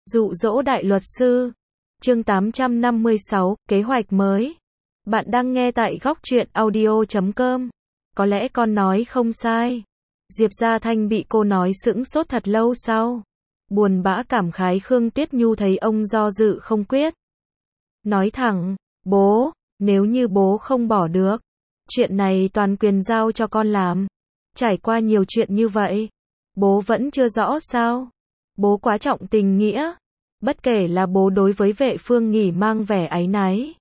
Dụ dỗ đại luật sư. Chương 856, kế hoạch mới. Bạn đang nghe tại góc truyện audio.com. Có lẽ con nói không sai. Diệp Gia Thanh bị cô nói sững sốt thật lâu sau. Buồn bã cảm khái Khương Tuyết Nhu thấy ông do dự không quyết. Nói thẳng, bố, nếu như bố không bỏ được, chuyện này toàn quyền giao cho con làm. Trải qua nhiều chuyện như vậy, bố vẫn chưa rõ sao? Bố quá trọng tình nghĩa. Bất kể là bố đối với Vệ Phương Nghỉ mang vẻ áy náy,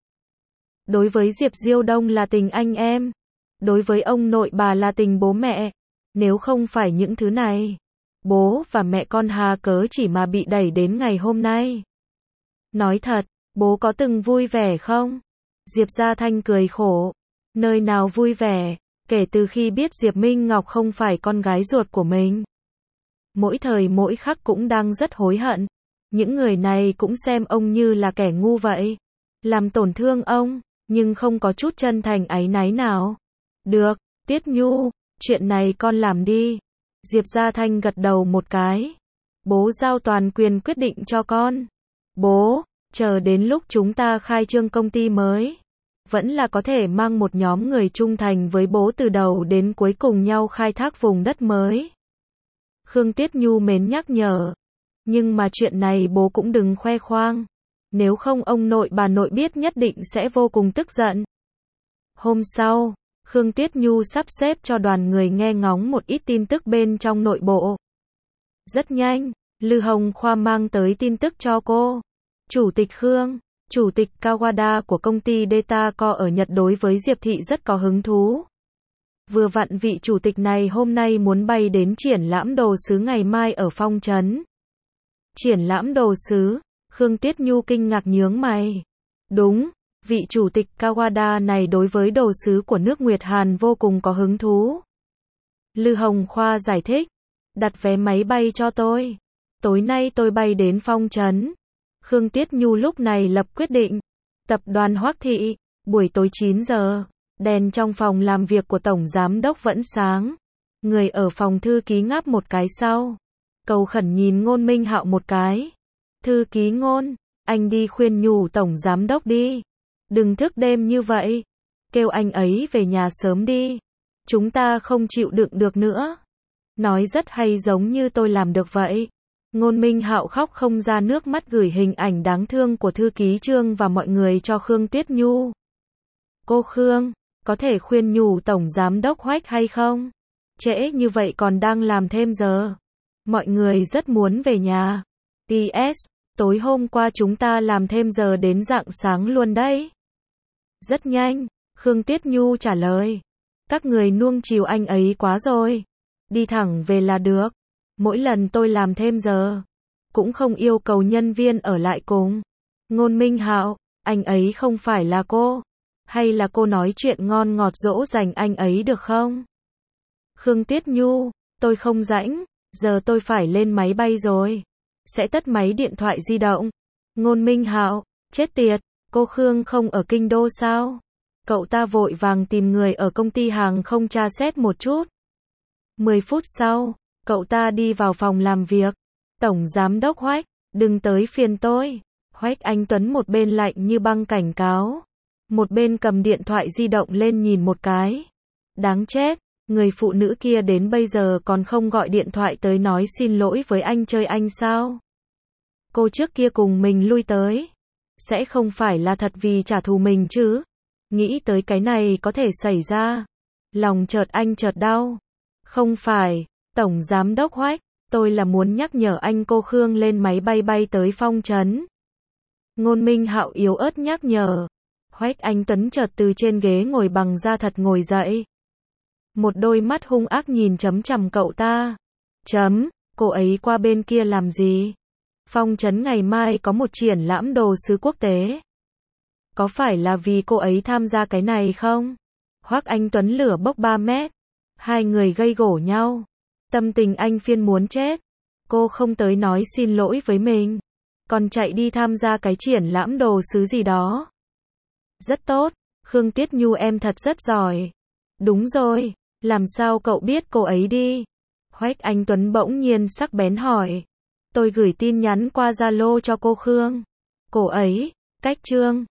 đối với Diệp Diêu Đông là tình anh em, đối với ông nội bà là tình bố mẹ. Nếu không phải những thứ này, bố và mẹ con hà cớ chỉ mà bị đẩy đến ngày hôm nay. Nói thật, bố có từng vui vẻ không? Diệp Gia Thanh cười khổ. Nơi nào vui vẻ, kể từ khi biết Diệp Minh Ngọc không phải con gái ruột của mình. Mỗi thời mỗi khắc cũng đang rất hối hận. Những người này cũng xem ông như là kẻ ngu vậy. Làm tổn thương ông, nhưng không có chút chân thành áy náy nào. Được, Tiết Nhu, chuyện này con làm đi. Diệp Gia Thanh gật đầu một cái. Bố giao toàn quyền quyết định cho con. Bố, chờ đến lúc chúng ta khai trương công ty mới, vẫn là có thể mang một nhóm người trung thành với bố từ đầu đến cuối cùng nhau khai thác vùng đất mới. Khương Tuyết Nhu mến nhắc nhở. Nhưng mà chuyện này bố cũng đừng khoe khoang. Nếu không ông nội bà nội biết nhất định sẽ vô cùng tức giận. Hôm sau, Khương Tuyết Nhu sắp xếp cho đoàn người nghe ngóng một ít tin tức bên trong nội bộ. Rất nhanh, Lư Hồng Khoa mang tới tin tức cho cô. Chủ tịch Khương, chủ tịch Kawada của công ty Dataco ở Nhật đối với Diệp Thị rất có hứng thú. Vừa vặn vị chủ tịch này hôm nay muốn bay đến triển lãm đồ sứ ngày mai ở Phong Trấn. Triển lãm đồ sứ, Khương Tuyết Nhu kinh ngạc nhướng mày. Đúng, vị chủ tịch Kawada này đối với đồ sứ của nước Nguyệt Hàn vô cùng có hứng thú. Lư Hồng Khoa giải thích, đặt vé máy bay cho tôi. Tối nay tôi bay đến Phong Trấn. Khương Tuyết Nhu lúc này lập quyết định. Tập đoàn Hoắc Thị, buổi tối 9 giờ, đèn trong phòng làm việc của Tổng Giám Đốc vẫn sáng. Người ở phòng thư ký ngáp một cái sau. Cầu khẩn nhìn Ngôn Minh Hạo một cái. Thư ký Ngôn, anh đi khuyên nhủ Tổng Giám Đốc đi. Đừng thức đêm như vậy. Kêu anh ấy về nhà sớm đi. Chúng ta không chịu đựng được nữa. Nói rất hay giống như tôi làm được vậy. Ngôn Minh Hạo khóc không ra nước mắt gửi hình ảnh đáng thương của thư ký Trương và mọi người cho Khương Tuyết Nhu. Cô Khương, có thể khuyên nhủ Tổng Giám Đốc Hoách hay không? Trễ như vậy còn đang làm thêm giờ. Mọi người rất muốn về nhà. PS, tối hôm qua chúng ta làm thêm giờ đến rạng sáng luôn đấy. Rất nhanh, Khương Tuyết Nhu trả lời. Các người nuông chiều anh ấy quá rồi. Đi thẳng về là được. Mỗi lần tôi làm thêm giờ, cũng không yêu cầu nhân viên ở lại cùng. Ngôn Minh Hạo, anh ấy không phải là cô. Hay là cô nói chuyện ngon ngọt dỗ dành anh ấy được không? Khương Tuyết Nhu, tôi không rảnh. Giờ tôi phải lên máy bay rồi. Sẽ tắt máy điện thoại di động. Ngôn Minh Hạo, chết tiệt, cô Khương không ở kinh đô sao? Cậu ta vội vàng tìm người ở công ty hàng không tra xét một chút. 10 phút sau, cậu ta đi vào phòng làm việc. Tổng Giám Đốc Hoách, đừng tới phiền tôi. Hoách Anh Tuấn một bên lạnh như băng cảnh cáo. Một bên cầm điện thoại di động lên nhìn một cái. Đáng chết. Người phụ nữ kia đến bây giờ còn không gọi điện thoại tới nói xin lỗi với anh chơi anh sao? Cô trước kia cùng mình lui tới. Sẽ không phải là thật vì trả thù mình chứ? Nghĩ tới cái này có thể xảy ra. Lòng chợt anh chợt đau. Không phải, Tổng Giám Đốc Hoách, tôi là muốn nhắc nhở anh cô Khương lên máy bay bay tới Phong Trấn. Ngôn Minh Hạo yếu ớt nhắc nhở. Hoách Anh Tuấn chợt từ trên ghế ngồi bằng da thật ngồi dậy. Một đôi mắt hung ác nhìn chằm chằm cậu ta. Cô ấy qua bên kia làm gì? Phong Trấn ngày mai có một triển lãm đồ sứ quốc tế. Có phải là vì cô ấy tham gia cái này không? Hoắc Anh Tuấn lửa bốc 3 mét. Hai người gây gổ nhau. Tâm tình anh phiên muốn chết. Cô không tới nói xin lỗi với mình. Còn chạy đi tham gia cái triển lãm đồ sứ gì đó. Rất tốt. Khương Tuyết Nhu em thật rất giỏi. Đúng rồi. Làm sao cậu biết cô ấy đi? Hoách Anh Tuấn bỗng nhiên sắc bén hỏi. Tôi gửi tin nhắn qua Zalo cho cô Khương. Cô ấy, cách Trương.